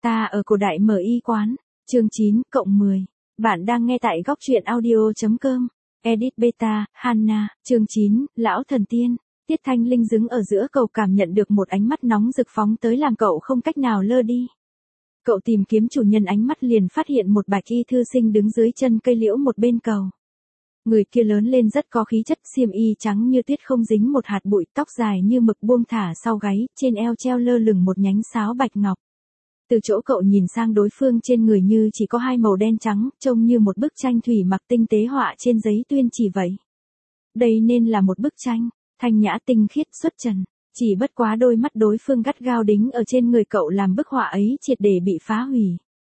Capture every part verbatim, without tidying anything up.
Ta ở cổ đại mở y quán. Chương chín cộng mười. Bạn đang nghe tại góc truyện audio.com. Edit Beta, Hanna, chương chín, Lão Thần Tiên. Tiết Thanh Linh đứng ở giữa cầu cảm nhận được một ánh mắt nóng rực phóng tới làm cậu không cách nào lơ đi. Cậu tìm kiếm chủ nhân ánh mắt liền phát hiện một bạch y thư sinh đứng dưới chân cây liễu một bên cầu. Người kia lớn lên rất có khí chất, xiêm y trắng như tuyết không dính một hạt bụi, tóc dài như mực buông thả sau gáy, trên eo treo lơ lửng một nhánh sáo bạch ngọc. Từ chỗ cậu nhìn sang đối phương trên người như chỉ có hai màu đen trắng, trông như một bức tranh thủy mặc tinh tế họa trên giấy tuyên chỉ vậy. Đây nên là một bức tranh, thanh nhã tinh khiết xuất trần, chỉ bất quá đôi mắt đối phương gắt gao đính ở trên người cậu làm bức họa ấy triệt để bị phá hủy.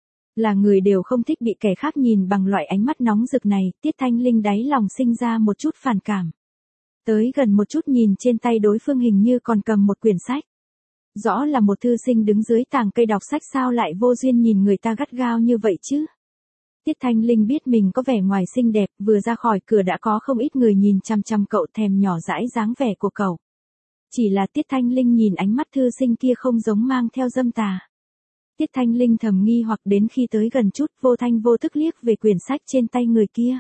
Là người đều không thích bị kẻ khác nhìn bằng loại ánh mắt nóng rực này, Tiết Thanh Linh đáy lòng sinh ra một chút phản cảm. Tới gần một chút nhìn trên tay đối phương hình như còn cầm một quyển sách. Rõ là một thư sinh đứng dưới tàng cây đọc sách, sao lại vô duyên nhìn người ta gắt gao như vậy chứ? Tiết Thanh Linh biết mình có vẻ ngoài xinh đẹp, vừa ra khỏi cửa đã có không ít người nhìn chăm chăm cậu, thèm nhỏ dãi dáng vẻ của cậu. Chỉ là Tiết Thanh Linh nhìn ánh mắt thư sinh kia không giống mang theo dâm tà. Tiết Thanh Linh thầm nghi hoặc đến khi tới gần chút, vô thanh vô thức liếc về quyển sách trên tay người kia.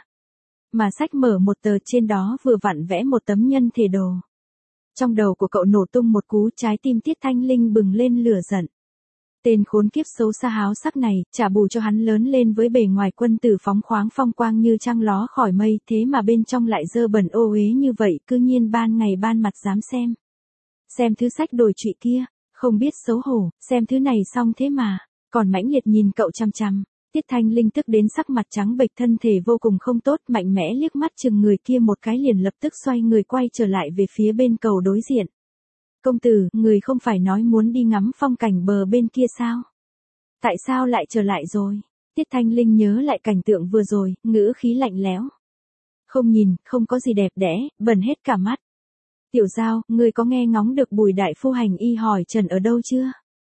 Mà sách mở một tờ, trên đó vừa vặn vẽ một tấm nhân thể đồ. Trong đầu của cậu nổ tung một cú, trái tim Tiết Thanh Linh bừng lên lửa giận. Tên khốn kiếp xấu xa háo sắc này, trả bù cho hắn lớn lên với bề ngoài quân tử phóng khoáng phong quang như trăng ló khỏi mây, thế mà bên trong lại dơ bẩn ô uế như vậy, cư nhiên ban ngày ban mặt dám xem. Xem thứ sách đồi trụy kia, không biết xấu hổ, xem thứ này xong thế mà, còn mãnh liệt nhìn cậu chăm chăm. Tiết Thanh Linh tức đến sắc mặt trắng bệch, thân thể vô cùng không tốt, mạnh mẽ liếc mắt chừng người kia một cái liền lập tức xoay người quay trở lại về phía bên cầu đối diện. Công tử, người không phải nói muốn đi ngắm phong cảnh bờ bên kia sao? Tại sao lại trở lại rồi? Tiết Thanh Linh nhớ lại cảnh tượng vừa rồi, ngữ khí lạnh lẽo. Không nhìn, không có gì đẹp đẽ, bẩn hết cả mắt. Tiểu Giao, người có nghe ngóng được Bùi đại phu hành y hỏi trần ở đâu chưa?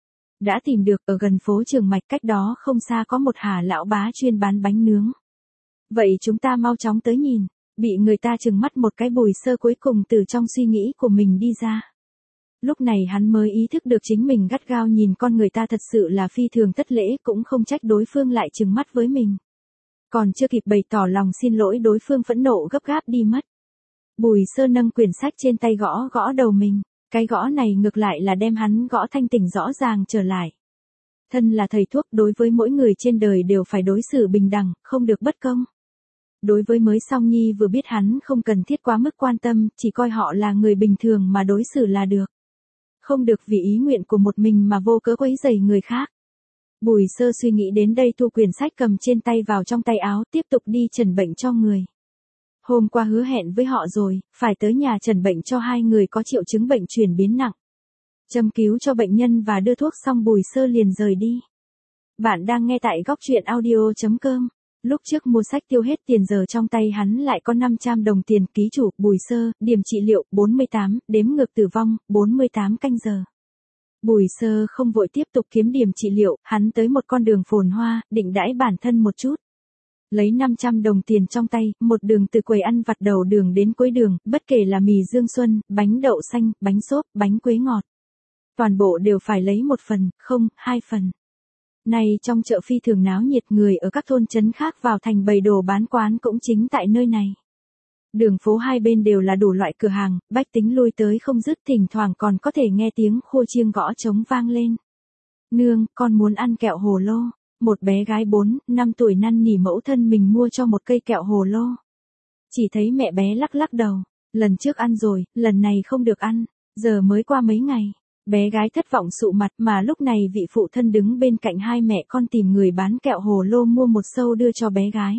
Đã tìm được, ở gần phố Trường Mạch, cách đó không xa có một Hà lão bá chuyên bán bánh nướng. Vậy chúng ta mau chóng tới nhìn. Bị người ta trừng mắt một cái, Bùi Sơ cuối cùng từ trong suy nghĩ của mình đi ra. Lúc này hắn mới ý thức được chính mình gắt gao nhìn con người ta thật sự là phi thường thất lễ, cũng không trách đối phương lại trừng mắt với mình. Còn chưa kịp bày tỏ lòng xin lỗi, đối phương phẫn nộ gấp gáp đi mất. Bùi Sơ nâng quyển sách trên tay gõ gõ đầu mình. Cái gõ này ngược lại là đem hắn gõ thanh tỉnh rõ ràng trở lại. Thân là thầy thuốc, đối với mỗi người trên đời đều phải đối xử bình đẳng, không được bất công. Đối với mới song nhi vừa biết hắn không cần thiết quá mức quan tâm, chỉ coi họ là người bình thường mà đối xử là được. Không được vì ý nguyện của một mình mà vô cớ quấy rầy người khác. Bùi Sơ suy nghĩ đến đây, thu quyển sách cầm trên tay vào trong tay áo, tiếp tục đi trần bệnh cho người. Hôm qua hứa hẹn với họ rồi, phải tới nhà trần bệnh cho hai người có triệu chứng bệnh chuyển biến nặng. Châm cứu cho bệnh nhân và đưa thuốc xong, Bùi Sơ liền rời đi. Bạn đang nghe tại góc truyện audio.com. Lúc trước mua sách tiêu hết tiền, giờ trong tay hắn lại có năm trăm đồng tiền. Ký chủ, Bùi Sơ, điểm trị liệu, bốn mươi tám, đếm ngược tử vong, bốn mươi tám canh giờ. Bùi Sơ không vội tiếp tục kiếm điểm trị liệu, hắn tới một con đường phồn hoa, định đãi bản thân một chút. Lấy năm trăm đồng tiền trong tay, một đường từ quầy ăn vặt đầu đường đến cuối đường, bất kể là mì Dương Xuân, bánh đậu xanh, bánh xốp, bánh quế ngọt. Toàn bộ đều phải lấy một phần, không, hai phần. Này trong chợ phi thường náo nhiệt, người ở các thôn trấn khác vào thành bày đồ bán quán cũng chính tại nơi này. Đường phố hai bên đều là đủ loại cửa hàng, bách tính lui tới không dứt, thỉnh thoảng còn có thể nghe tiếng khua chiêng gõ trống vang lên. Nương, con muốn ăn kẹo hồ lô. Một bé gái bốn, năm tuổi năn nỉ mẫu thân mình mua cho một cây kẹo hồ lô. Chỉ thấy mẹ bé lắc lắc đầu, lần trước ăn rồi, lần này không được ăn, giờ mới qua mấy ngày. Bé gái thất vọng sụ mặt, mà lúc này vị phụ thân đứng bên cạnh hai mẹ con tìm người bán kẹo hồ lô mua một sâu đưa cho bé gái.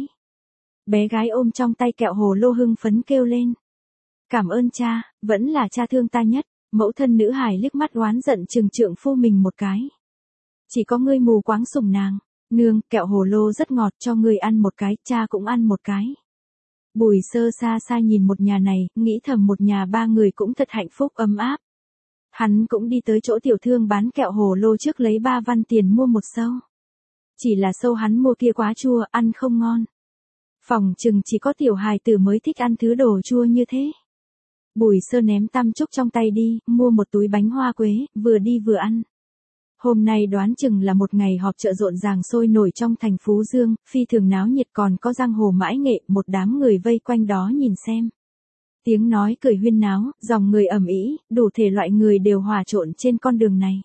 Bé gái ôm trong tay kẹo hồ lô hưng phấn kêu lên. Cảm ơn cha, vẫn là cha thương ta nhất. Mẫu thân nữ hài liếc mắt oán giận trừng trượng phu mình một cái. Chỉ có ngươi mù quáng sủng nàng. Nương, kẹo hồ lô rất ngọt, cho ngươi ăn một cái, cha cũng ăn một cái. Bùi Sơ xa xa nhìn một nhà này, nghĩ thầm một nhà ba người cũng thật hạnh phúc ấm áp. Hắn cũng đi tới chỗ tiểu thương bán kẹo hồ lô trước, lấy ba văn tiền mua một sâu. Chỉ là sâu hắn mua kia quá chua, ăn không ngon. Phòng chừng chỉ có tiểu hài tử mới thích ăn thứ đồ chua như thế. Bùi Sơ ném tăm trúc trong tay đi, mua một túi bánh hoa quế, vừa đi vừa ăn. Hôm nay đoán chừng là một ngày họp chợ rộn ràng sôi nổi trong thành Phú Dương, phi thường náo nhiệt, còn có giang hồ mãi nghệ, một đám người vây quanh đó nhìn xem. Tiếng nói cười huyên náo, dòng người ầm ĩ, đủ thể loại người đều hòa trộn trên con đường này.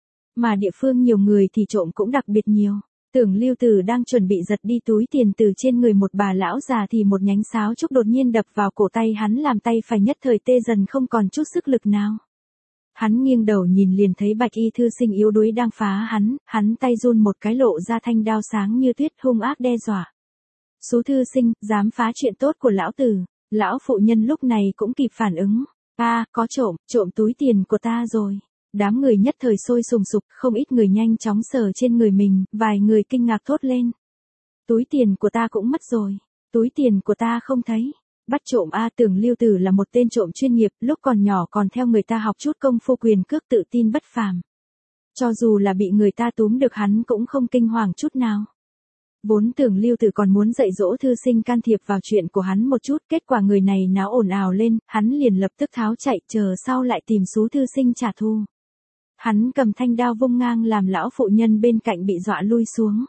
Mà địa phương nhiều người thì trộm cũng đặc biệt nhiều. Tưởng Lưu Tử đang chuẩn bị giật đi túi tiền từ trên người một bà lão già thì một nhánh sáo trúc đột nhiên đập vào cổ tay hắn, làm tay phải nhất thời tê dần không còn chút sức lực nào. Hắn nghiêng đầu nhìn liền thấy Bạch Y thư sinh yếu đuối đang phá hắn, hắn tay run một cái lộ ra thanh đao sáng như tuyết, hung ác đe dọa. Số thư sinh, dám phá chuyện tốt của lão tử. Lão phụ nhân lúc này cũng kịp phản ứng. A, à, có trộm, trộm túi tiền của ta rồi. Đám người nhất thời sôi sùng sục, không ít người nhanh chóng sờ trên người mình, vài người kinh ngạc thốt lên. Túi tiền của ta cũng mất rồi. Túi tiền của ta không thấy. Bắt trộm A. Tưởng Lưu Tử là một tên trộm chuyên nghiệp, lúc còn nhỏ còn theo người ta học chút công phu quyền cước, tự tin bất phàm. Cho dù là bị người ta túm được hắn cũng không kinh hoàng chút nào. Vốn Tưởng Lưu Tử còn muốn dạy dỗ thư sinh can thiệp vào chuyện của hắn một chút, kết quả người này náo ồn ào lên, hắn liền lập tức tháo chạy, chờ sau lại tìm số thư sinh trả thù. Hắn cầm thanh đao vung ngang làm lão phụ nhân bên cạnh bị dọa lui xuống.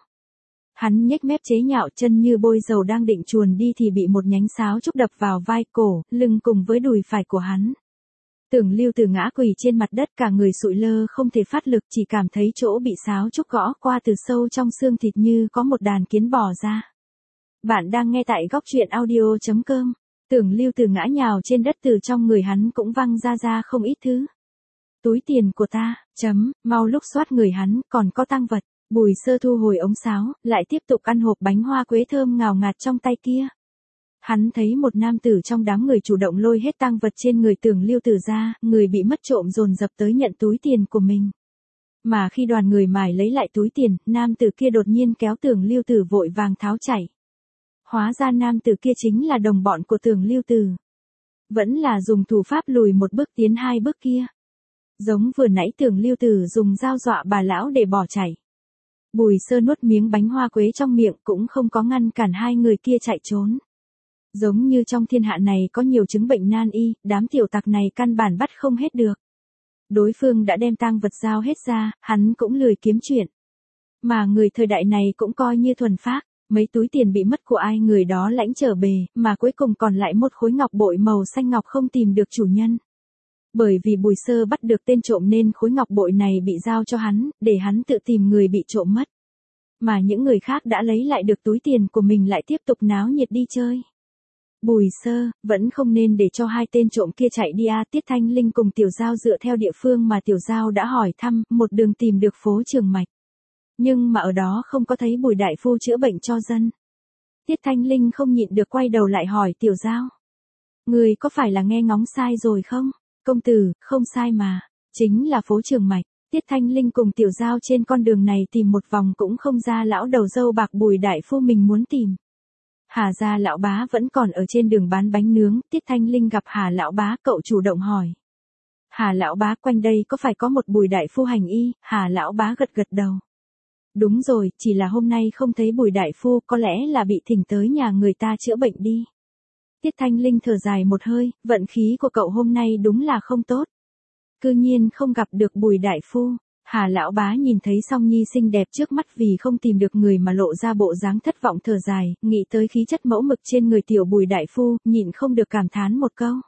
Hắn nhếch mép chế nhạo, chân như bôi dầu đang định chuồn đi thì bị một nhánh sáo trúc đập vào vai, cổ, lưng cùng với đùi phải của hắn. Tưởng Lưu Tử ngã quỳ trên mặt đất, cả người sụi lơ không thể phát lực, chỉ cảm thấy chỗ bị sáo trúc gõ qua từ sâu trong xương thịt như có một đàn kiến bò ra. Bạn đang nghe tại góc truyện audio chấm com. Tưởng Lưu Tử ngã nhào trên đất, từ trong người hắn cũng văng ra ra không ít thứ. Túi tiền của ta, chấm, mau lúc xoát người hắn, còn có tang vật. Bùi Sơ thu hồi ống sáo, lại tiếp tục ăn hộp bánh hoa quế thơm ngào ngạt trong tay kia. Hắn thấy một nam tử trong đám người chủ động lôi hết tang vật trên người Tưởng Lưu Tử ra, người bị mất trộm dồn dập tới nhận túi tiền của mình. Mà khi đoàn người mải lấy lại túi tiền, nam tử kia đột nhiên kéo Tưởng Lưu Tử vội vàng tháo chạy. Hóa ra nam tử kia chính là đồng bọn của Tưởng Lưu Tử. Vẫn là dùng thủ pháp lùi một bước tiến hai bước kia. Giống vừa nãy Tưởng Lưu Tử dùng dao dọa bà lão để bỏ chạy. Bùi Sơ nuốt miếng bánh hoa quế trong miệng, cũng không có ngăn cản hai người kia chạy trốn. Giống như trong thiên hạ này có nhiều chứng bệnh nan y, đám tiểu tặc này căn bản bắt không hết được. Đối phương đã đem tang vật giao hết ra, hắn cũng lười kiếm chuyện. Mà người thời đại này cũng coi như thuần phác, mấy túi tiền bị mất của ai người đó lãnh trở bề, mà cuối cùng còn lại một khối ngọc bội màu xanh ngọc không tìm được chủ nhân. Bởi vì Bùi Sơ bắt được tên trộm nên khối ngọc bội này bị giao cho hắn, để hắn tự tìm người bị trộm mất. Mà những người khác đã lấy lại được túi tiền của mình lại tiếp tục náo nhiệt đi chơi. Bùi Sơ, vẫn không nên để cho hai tên trộm kia chạy đi a. Tiết Thanh Linh cùng Tiểu Giao dựa theo địa phương mà Tiểu Giao đã hỏi thăm, một đường tìm được phố Trường Mạch. Nhưng mà ở đó không có thấy Bùi đại phu chữa bệnh cho dân. Tiết Thanh Linh không nhịn được quay đầu lại hỏi Tiểu Giao. Người có phải là nghe ngóng sai rồi không? Công tử, không sai mà. Chính là phố Trường Mạch. Tiết Thanh Linh cùng Tiểu Giao trên con đường này tìm một vòng cũng không ra lão đầu râu bạc Bùi đại phu mình muốn tìm. Hà gia lão bá vẫn còn ở trên đường bán bánh nướng, Tiết Thanh Linh gặp Hà lão bá, cậu chủ động hỏi. Hà lão bá, quanh đây có phải có một Bùi đại phu hành y? Hà lão bá gật gật đầu. Đúng rồi, chỉ là hôm nay không thấy Bùi đại phu, có lẽ là bị thỉnh tới nhà người ta chữa bệnh đi. Tiết Thanh Linh thở dài một hơi, vận khí của cậu hôm nay đúng là không tốt. Cư nhiên không gặp được Bùi đại phu. Hà lão bá nhìn thấy Song Nhi xinh đẹp trước mắt vì không tìm được người mà lộ ra bộ dáng thất vọng thở dài, nghĩ tới khí chất mẫu mực trên người tiểu Bùi đại phu, nhịn không được cảm thán một câu.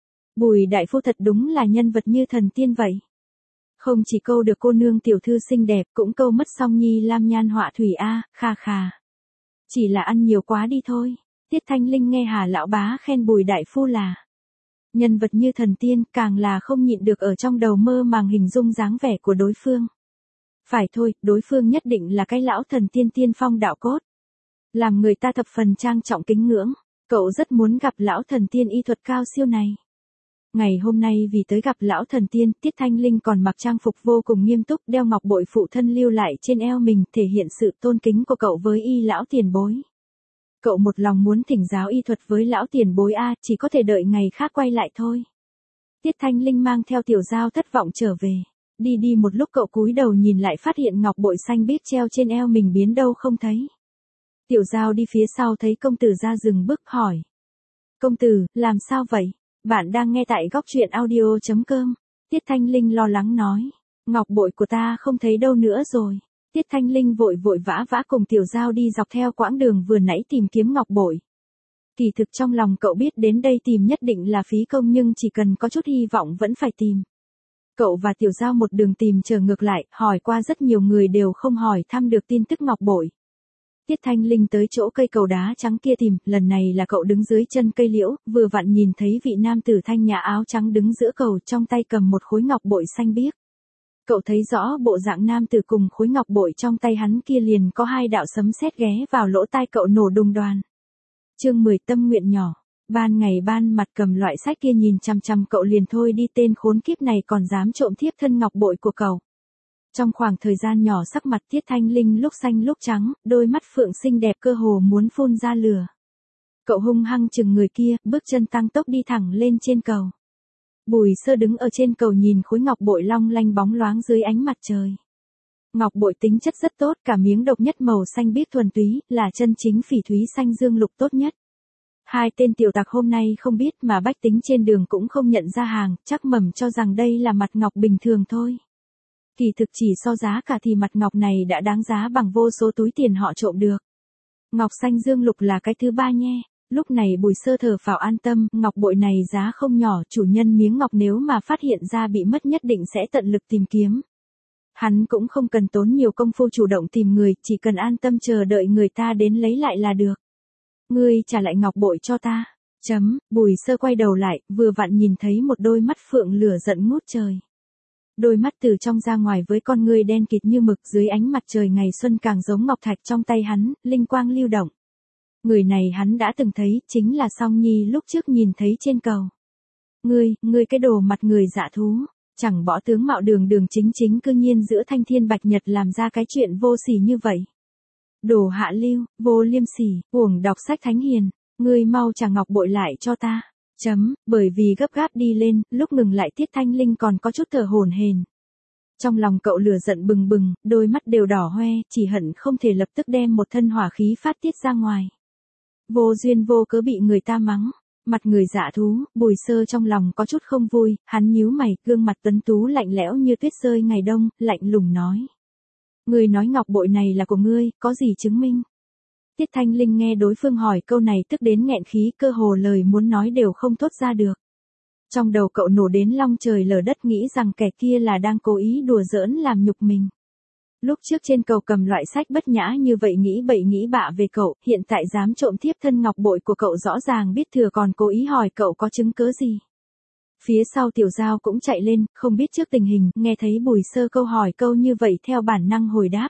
Bùi đại phu thật đúng là nhân vật như thần tiên vậy. Không chỉ câu được cô nương tiểu thư xinh đẹp, cũng câu mất Song Nhi lam nhan họa thủy a, kha kha. Chỉ là ăn nhiều quá đi thôi. Tiết Thanh Linh nghe Hà lão bá khen Bùi đại phu là nhân vật như thần tiên, càng là không nhịn được ở trong đầu mơ màng hình dung dáng vẻ của đối phương. Phải thôi, đối phương nhất định là cái lão thần tiên tiên phong đạo cốt. Làm người ta thập phần trang trọng kính ngưỡng, cậu rất muốn gặp lão thần tiên y thuật cao siêu này. Ngày hôm nay vì tới gặp lão thần tiên, Tiết Thanh Linh còn mặc trang phục vô cùng nghiêm túc, đeo ngọc bội phụ thân lưu lại trên eo mình, thể hiện sự tôn kính của cậu với y lão tiền bối. Cậu một lòng muốn thỉnh giáo y thuật với lão tiền bối a, chỉ có thể đợi ngày khác quay lại thôi. Tiết Thanh Linh mang theo Tiểu Giao thất vọng trở về. Đi đi một lúc cậu cúi đầu nhìn lại phát hiện ngọc bội xanh biếc treo trên eo mình biến đâu không thấy. Tiểu Giao đi phía sau thấy công tử ra dừng bước hỏi. Công tử, làm sao vậy? Bạn đang nghe tại góc truyện audio chấm com. Tiết Thanh Linh lo lắng nói. Ngọc bội của ta không thấy đâu nữa rồi. Tiết Thanh Linh vội vội vã vã cùng Tiểu Giao đi dọc theo quãng đường vừa nãy tìm kiếm ngọc bội. Kỳ thực trong lòng cậu biết đến đây tìm nhất định là phí công nhưng chỉ cần có chút hy vọng vẫn phải tìm. Cậu và Tiểu Giao một đường tìm chờ ngược lại, hỏi qua rất nhiều người đều không hỏi thăm được tin tức ngọc bội. Tiết Thanh Linh tới chỗ cây cầu đá trắng kia tìm, lần này là cậu đứng dưới chân cây liễu, vừa vặn nhìn thấy vị nam tử thanh nhã áo trắng đứng giữa cầu trong tay cầm một khối ngọc bội xanh biếc. Cậu thấy rõ bộ dạng nam tử cùng khối ngọc bội trong tay hắn kia liền có hai đạo sấm sét ghé vào lỗ tai cậu nổ đùng đoàn. Chương mười tâm nguyện nhỏ. Ban ngày ban mặt cầm loại sách kia nhìn chằm chằm cậu liền thôi đi, tên khốn kiếp này còn dám trộm thiếp thân ngọc bội của cậu. Trong khoảng thời gian nhỏ sắc mặt Tiết Thanh Linh lúc xanh lúc trắng, đôi mắt phượng xinh đẹp cơ hồ muốn phun ra lửa. Cậu hung hăng chừng người kia, bước chân tăng tốc đi thẳng lên trên cầu. Bùi Sơ đứng ở trên cầu nhìn khối ngọc bội long lanh bóng loáng dưới ánh mặt trời. Ngọc bội tính chất rất tốt, cả miếng độc nhất màu xanh biếc thuần túy, là chân chính phỉ thúy xanh dương lục tốt nhất. Hai tên tiểu tặc hôm nay không biết mà bách tính trên đường cũng không nhận ra hàng, chắc mầm cho rằng đây là mặt ngọc bình thường thôi. Kỳ thực chỉ so giá cả thì mặt ngọc này đã đáng giá bằng vô số túi tiền họ trộm được. Ngọc xanh dương lục là cái thứ ba nhé. Lúc này Bùi Sơ thở phào an tâm, ngọc bội này giá không nhỏ, chủ nhân miếng ngọc nếu mà phát hiện ra bị mất nhất định sẽ tận lực tìm kiếm. Hắn cũng không cần tốn nhiều công phu chủ động tìm người, chỉ cần an tâm chờ đợi người ta đến lấy lại là được. Ngươi trả lại ngọc bội cho ta. Chấm, Bùi Sơ quay đầu lại, vừa vặn nhìn thấy một đôi mắt phượng lửa giận ngút trời. Đôi mắt từ trong ra ngoài với con ngươi đen kịt như mực dưới ánh mặt trời ngày xuân càng giống ngọc thạch trong tay hắn, linh quang lưu động. Người này hắn đã từng thấy, chính là Song Nhi lúc trước nhìn thấy trên cầu. Ngươi, ngươi cái đồ mặt người dạ thú, chẳng bỏ tướng mạo đường đường chính chính cư nhiên giữa thanh thiên bạch nhật làm ra cái chuyện vô sỉ như vậy. Đồ hạ lưu, vô liêm sỉ, uổng đọc sách thánh hiền, ngươi mau trả ngọc bội lại cho ta. Chấm, bởi vì gấp gáp đi lên, lúc ngừng lại Tiết Thanh Linh còn có chút thở hổn hển. Trong lòng cậu lửa giận bừng bừng, đôi mắt đều đỏ hoe, chỉ hận không thể lập tức đem một thân hỏa khí phát tiết ra ngoài. Vô duyên vô cớ bị người ta mắng, mặt người dạ thú, Bùi Sơ trong lòng có chút không vui, hắn nhíu mày, gương mặt tuấn tú lạnh lẽo như tuyết rơi ngày đông, lạnh lùng nói. Ngươi nói ngọc bội này là của ngươi, có gì chứng minh? Tiết Thanh Linh nghe đối phương hỏi câu này tức đến nghẹn khí, cơ hồ lời muốn nói đều không thốt ra được. Trong đầu cậu nổ đến long trời lở đất, nghĩ rằng kẻ kia là đang cố ý đùa giỡn làm nhục mình. Lúc trước trên cầu cầm loại sách bất nhã như vậy nghĩ bậy nghĩ bạ về cậu, hiện tại dám trộm thiếp thân ngọc bội của cậu rõ ràng biết thừa còn cố ý hỏi cậu có chứng cớ gì. Phía sau Tiểu Giao cũng chạy lên, không biết trước tình hình, nghe thấy Bùi Sơ câu hỏi câu như vậy theo bản năng hồi đáp.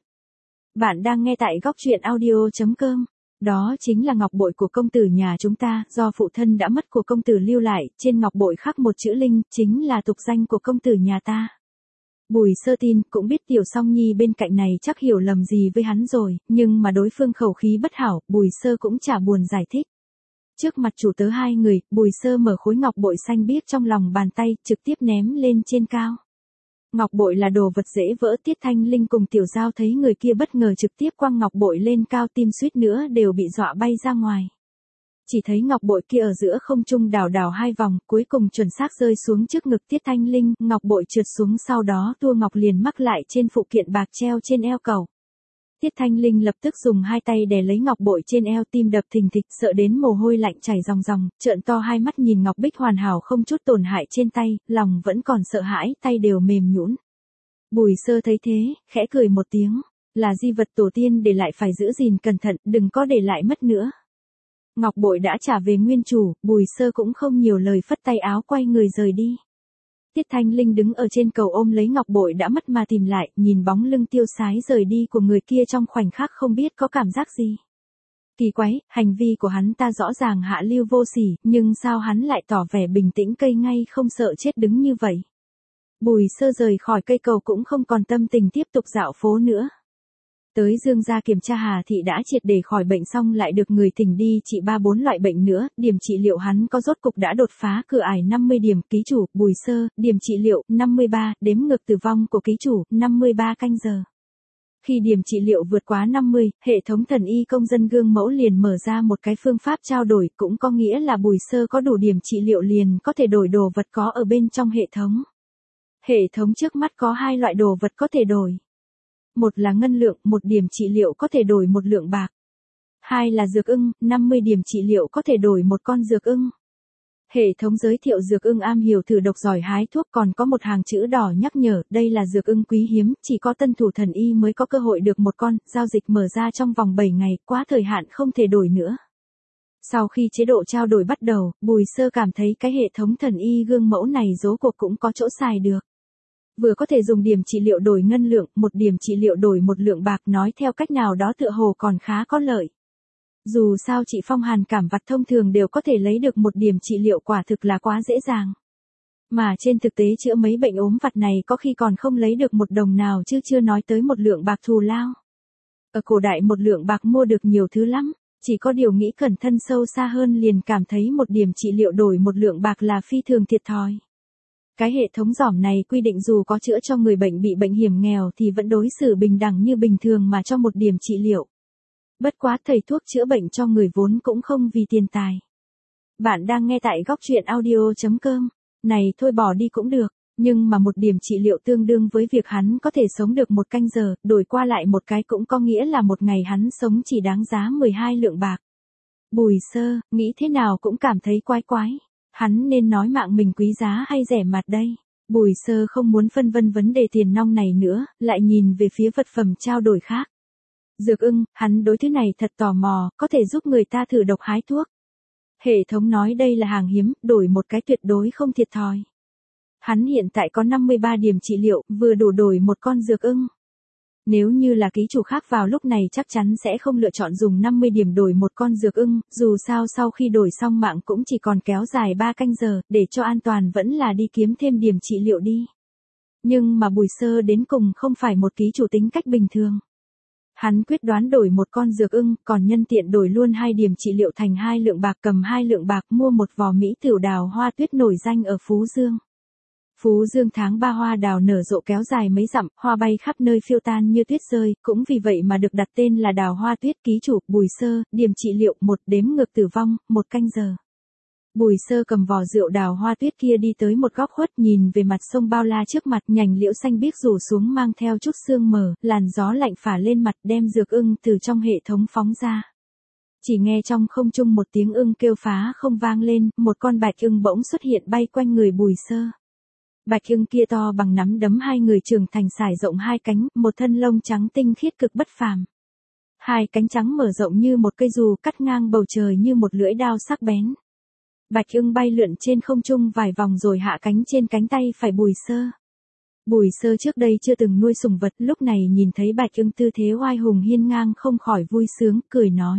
Bạn đang nghe tại góc truyện audio chấm com. Đó chính là ngọc bội của công tử nhà chúng ta, do phụ thân đã mất của công tử lưu lại, trên ngọc bội khắc một chữ linh, chính là tục danh của công tử nhà ta. Bùi Sơ tin, cũng biết Tiểu Song Nhi bên cạnh này chắc hiểu lầm gì với hắn rồi, nhưng mà đối phương khẩu khí bất hảo, Bùi Sơ cũng chả buồn giải thích. Trước mặt chủ tớ hai người, Bùi Sơ mở khối ngọc bội xanh biếc trong lòng bàn tay, trực tiếp ném lên trên cao. Ngọc bội là đồ vật dễ vỡ, Tiết Thanh Linh cùng Tiểu Giao thấy người kia bất ngờ trực tiếp quăng ngọc bội lên cao, tim suýt nữa đều bị dọa bay ra ngoài. Chỉ thấy ngọc bội kia ở giữa không trung đảo đảo hai vòng, cuối cùng chuẩn xác rơi xuống trước ngực Tiết Thanh Linh, ngọc bội trượt xuống sau đó tua ngọc liền mắc lại trên phụ kiện bạc treo trên eo cậu. Tiết Thanh Linh lập tức dùng hai tay đè lấy ngọc bội trên eo, tim đập thình thịch, sợ đến mồ hôi lạnh chảy ròng ròng, trợn to hai mắt nhìn ngọc bích hoàn hảo không chút tổn hại trên tay, lòng vẫn còn sợ hãi, tay đều mềm nhũn. Bùi Sơ thấy thế, khẽ cười một tiếng, là di vật tổ tiên để lại phải giữ gìn cẩn thận, đừng có để lại mất nữa. Ngọc bội đã trả về nguyên chủ, Bùi Sơ cũng không nhiều lời phất tay áo quay người rời đi. Tiết Thanh Linh đứng ở trên cầu ôm lấy ngọc bội đã mất mà tìm lại, nhìn bóng lưng tiêu sái rời đi của người kia trong khoảnh khắc không biết có cảm giác gì. Kỳ quái, hành vi của hắn ta rõ ràng hạ lưu vô sỉ, nhưng sao hắn lại tỏ vẻ bình tĩnh cây ngay không sợ chết đứng như vậy. Bùi Sơ rời khỏi cây cầu cũng không còn tâm tình tiếp tục dạo phố nữa. Tới Dương gia kiểm tra Hà Thị đã triệt để khỏi bệnh xong lại được người thỉnh đi trị ba bốn loại bệnh nữa, điểm trị liệu hắn có rốt cục đã đột phá cửa ải năm mươi điểm, ký chủ, Bùi Sơ, điểm trị liệu, năm mươi ba, đếm ngược tử vong của ký chủ, năm mươi ba canh giờ. Khi điểm trị liệu vượt quá năm mươi, hệ thống thần y công dân gương mẫu liền mở ra một cái phương pháp trao đổi, cũng có nghĩa là Bùi Sơ có đủ điểm trị liệu liền có thể đổi đồ vật có ở bên trong hệ thống. Hệ thống trước mắt có hai loại đồ vật có thể đổi. Một là ngân lượng, một điểm trị liệu có thể đổi một lượng bạc. Hai là dược ưng, năm mươi điểm trị liệu có thể đổi một con dược ưng. Hệ thống giới thiệu dược ưng am hiểu thử độc giỏi hái thuốc, còn có một hàng chữ đỏ nhắc nhở, đây là dược ưng quý hiếm, chỉ có tân thủ thần y mới có cơ hội được một con, giao dịch mở ra trong vòng bảy ngày, quá thời hạn không thể đổi nữa. Sau khi chế độ trao đổi bắt đầu, Bùi Sơ cảm thấy cái hệ thống thần y gương mẫu này rốt cuộc cũng có chỗ xài được. Vừa có thể dùng điểm trị liệu đổi ngân lượng, một điểm trị liệu đổi một lượng bạc, nói theo cách nào đó tựa hồ còn khá có lợi. Dù sao chị Phong Hàn cảm vặt thông thường đều có thể lấy được một điểm trị liệu, quả thực là quá dễ dàng. Mà trên thực tế chữa mấy bệnh ốm vặt này có khi còn không lấy được một đồng nào, chứ chưa nói tới một lượng bạc thù lao. Ở cổ đại một lượng bạc mua được nhiều thứ lắm, chỉ có điều nghĩ cẩn thân sâu xa hơn liền cảm thấy một điểm trị liệu đổi một lượng bạc là phi thường thiệt thòi. Cái hệ thống giỏm này quy định dù có chữa cho người bệnh bị bệnh hiểm nghèo thì vẫn đối xử bình đẳng như bình thường mà cho một điểm trị liệu. Bất quá thầy thuốc chữa bệnh cho người vốn cũng không vì tiền tài. Bạn đang nghe tại góc truyện audio chấm com. Này thôi bỏ đi cũng được, nhưng mà một điểm trị liệu tương đương với việc hắn có thể sống được một canh giờ, đổi qua lại một cái cũng có nghĩa là một ngày hắn sống chỉ đáng giá mười hai lượng bạc. Bùi Sơ, nghĩ thế nào cũng cảm thấy quái quái. Hắn nên nói mạng mình quý giá hay rẻ mạt đây? Bùi Sơ không muốn phân vân vấn đề tiền nong này nữa, lại nhìn về phía vật phẩm trao đổi khác. Dược ưng, hắn đối thứ này thật tò mò, có thể giúp người ta thử độc hái thuốc. Hệ thống nói đây là hàng hiếm, đổi một cái tuyệt đối không thiệt thòi. Hắn hiện tại có năm mươi ba điểm trị liệu, vừa đủ đổi một con dược ưng. Nếu như là ký chủ khác vào lúc này chắc chắn sẽ không lựa chọn dùng năm mươi điểm đổi một con dược ưng, dù sao sau khi đổi xong mạng cũng chỉ còn kéo dài ba canh giờ, để cho an toàn vẫn là đi kiếm thêm điểm trị liệu đi. Nhưng mà Bùi Sơ đến cùng không phải một ký chủ tính cách bình thường. Hắn quyết đoán đổi một con dược ưng, còn nhân tiện đổi luôn hai điểm trị liệu thành hai lượng bạc, cầm hai lượng bạc mua một vò mỹ tửu đào hoa tuyết nổi danh ở Phú Dương. Phú Dương tháng ba hoa đào nở rộ kéo dài mấy dặm, hoa bay khắp nơi phiêu tan như tuyết rơi, cũng vì vậy mà được đặt tên là đào hoa tuyết. Ký chủ, Bùi Sơ, điểm trị liệu một, đếm ngược tử vong, một canh giờ. Bùi Sơ cầm vò rượu đào hoa tuyết kia đi tới một góc khuất, nhìn về mặt sông bao la trước mặt, nhành liễu xanh biếc rủ xuống mang theo chút sương mờ, làn gió lạnh phả lên mặt, đem dược ưng từ trong hệ thống phóng ra. Chỉ nghe trong không trung một tiếng ưng kêu phá không vang lên, một con bạch ưng bỗng xuất hiện bay quanh người Bùi Sơ. Bạch ưng kia to bằng nắm đấm hai người trưởng thành, sải rộng hai cánh, một thân lông trắng tinh khiết cực bất phàm. Hai cánh trắng mở rộng như một cây dù, cắt ngang bầu trời như một lưỡi đao sắc bén. Bạch ưng bay lượn trên không trung vài vòng rồi hạ cánh trên cánh tay phải Bùi Sơ. Bùi Sơ trước đây chưa từng nuôi sủng vật, lúc này nhìn thấy bạch ưng tư thế oai hùng hiên ngang không khỏi vui sướng, cười nói.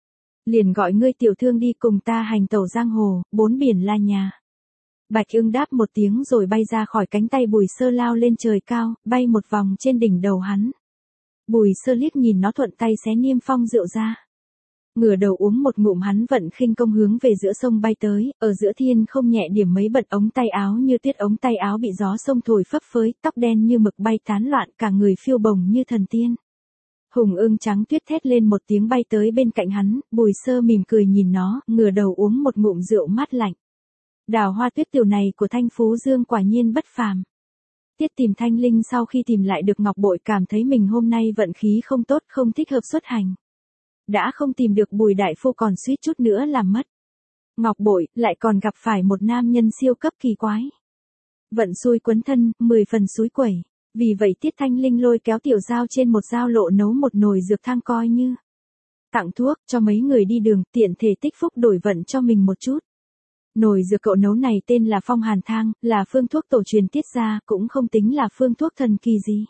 Liền gọi ngươi tiểu thương đi cùng ta hành tẩu giang hồ, bốn biển là nhà. Bạch ưng đáp một tiếng rồi bay ra khỏi cánh tay Bùi Sơ, lao lên trời cao, bay một vòng trên đỉnh đầu hắn. Bùi Sơ liếc nhìn nó, thuận tay xé niêm phong rượu ra. Ngửa đầu uống một ngụm, hắn vận khinh công hướng về giữa sông bay tới, ở giữa thiên không nhẹ điểm mấy bận ống tay áo như tuyết, ống tay áo bị gió sông thổi phấp phới, tóc đen như mực bay tán loạn, cả người phiêu bồng như thần tiên. Hùng ưng trắng tuyết thét lên một tiếng bay tới bên cạnh hắn, Bùi Sơ mỉm cười nhìn nó, ngửa đầu uống một ngụm rượu mát lạnh. Đào hoa tuyết tiểu này của Thanh Phú Dương quả nhiên bất phàm. Tiết Tìm Thanh Linh sau khi tìm lại được ngọc bội cảm thấy mình hôm nay vận khí không tốt, không thích hợp xuất hành. Đã không tìm được Bùi đại phu còn suýt chút nữa làm mất ngọc bội, lại còn gặp phải một nam nhân siêu cấp kỳ quái. Vận xui quấn thân, mười phần xúi quẩy. Vì vậy Tiết Thanh Linh lôi kéo tiểu giao trên một giao lộ nấu một nồi dược thang coi như tặng thuốc cho mấy người đi đường, tiện thể tích phúc đổi vận cho mình một chút. Nồi dược cậu nấu này tên là Phong Hàn Thang, là phương thuốc tổ truyền Tiết gia, cũng không tính là phương thuốc thần kỳ gì.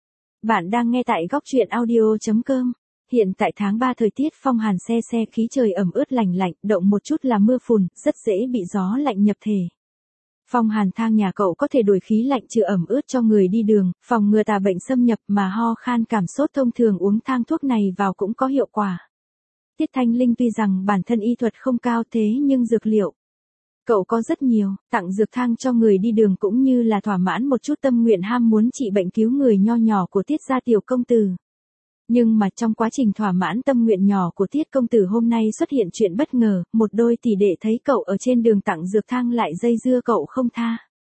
Bạn đang nghe tại góc truyện audio chấm com. Hiện tại tháng ba thời tiết phong hàn se se, khí trời ẩm ướt lành lạnh, động một chút là mưa phùn, rất dễ bị gió lạnh nhập thể. Phong Hàn Thang nhà cậu có thể đổi khí lạnh trừ ẩm ướt cho người đi đường, phòng ngừa tà bệnh xâm nhập, mà ho khan cảm sốt thông thường uống thang thuốc này vào cũng có hiệu quả. Tiết Thanh Linh tuy rằng bản thân y thuật không cao thế nhưng dược liệu cậu có rất nhiều, tặng dược thang cho người đi đường cũng như là thỏa mãn một chút tâm nguyện ham muốn trị bệnh cứu người nho nhỏ của Tiết gia tiểu công tử. Nhưng mà trong quá trình thỏa mãn tâm nguyện nhỏ của Tiết công tử hôm nay xuất hiện chuyện bất ngờ, một đôi tỷ đệ thấy cậu ở trên đường tặng dược thang lại dây dưa cậu không tha.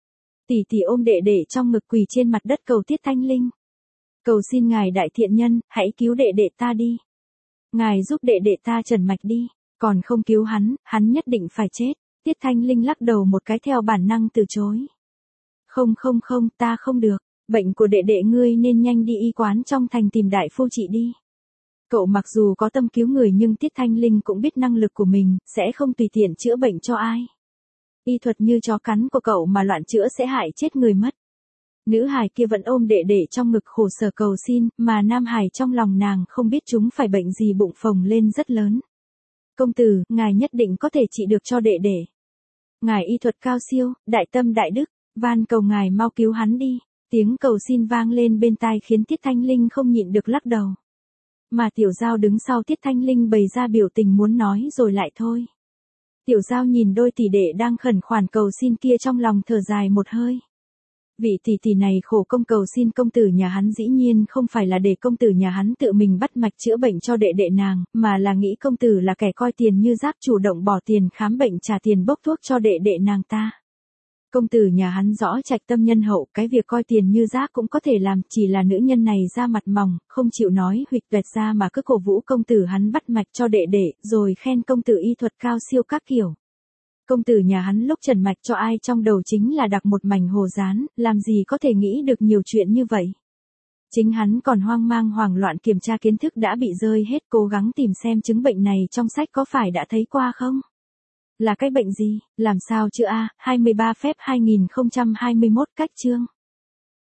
Tỷ tỷ ôm đệ đệ trong ngực quỳ trên mặt đất cầu Tiết Thanh Linh. Cầu xin ngài đại thiện nhân, hãy cứu đệ đệ ta đi. Ngài giúp đệ đệ ta trần mạch đi, còn không cứu hắn, hắn nhất định phải chết. Tiết Thanh Linh lắc đầu một cái theo bản năng từ chối. Không không không, ta không được, bệnh của đệ đệ ngươi nên nhanh đi y quán trong thành tìm đại phu trị đi. Cậu mặc dù có tâm cứu người nhưng Tiết Thanh Linh cũng biết năng lực của mình, sẽ không tùy tiện chữa bệnh cho ai. Y thuật như chó cắn của cậu mà loạn chữa sẽ hại chết người mất. Nữ hài kia vẫn ôm đệ đệ trong ngực khổ sở cầu xin, mà nam hài trong lòng nàng không biết chúng phải bệnh gì bụng phồng lên rất lớn. Công tử, ngài nhất định có thể trị được cho đệ đệ. Ngài y thuật cao siêu, đại tâm đại đức, van cầu ngài mau cứu hắn đi. Tiếng cầu xin vang lên bên tai khiến Tiết Thanh Linh không nhịn được lắc đầu. Mà Tiểu Giao đứng sau Tiết Thanh Linh bày ra biểu tình muốn nói rồi lại thôi. Tiểu Giao nhìn đôi tỷ đệ đang khẩn khoản cầu xin kia trong lòng thở dài một hơi. Vị tỷ tỷ này khổ công cầu xin công tử nhà hắn dĩ nhiên không phải là để công tử nhà hắn tự mình bắt mạch chữa bệnh cho đệ đệ nàng, mà là nghĩ công tử là kẻ coi tiền như rác chủ động bỏ tiền khám bệnh trả tiền bốc thuốc cho đệ đệ nàng ta. Công tử nhà hắn rõ trạch tâm nhân hậu, cái việc coi tiền như rác cũng có thể làm, chỉ là nữ nhân này da mặt mỏng, không chịu nói huỵch toẹt ra mà cứ cổ vũ công tử hắn bắt mạch cho đệ đệ, rồi khen công tử y thuật cao siêu các kiểu. Công tử nhà hắn lúc trần mạch cho ai trong đầu chính là đặc một mảnh hồ dán, làm gì có thể nghĩ được nhiều chuyện như vậy. Chính hắn còn hoang mang hoảng loạn kiểm tra kiến thức đã bị rơi hết, cố gắng tìm xem chứng bệnh này trong sách có phải đã thấy qua không? Là cái bệnh gì, làm sao chữa a? hai mươi ba phép hai nghìn không trăm hai mươi mốt cách chương.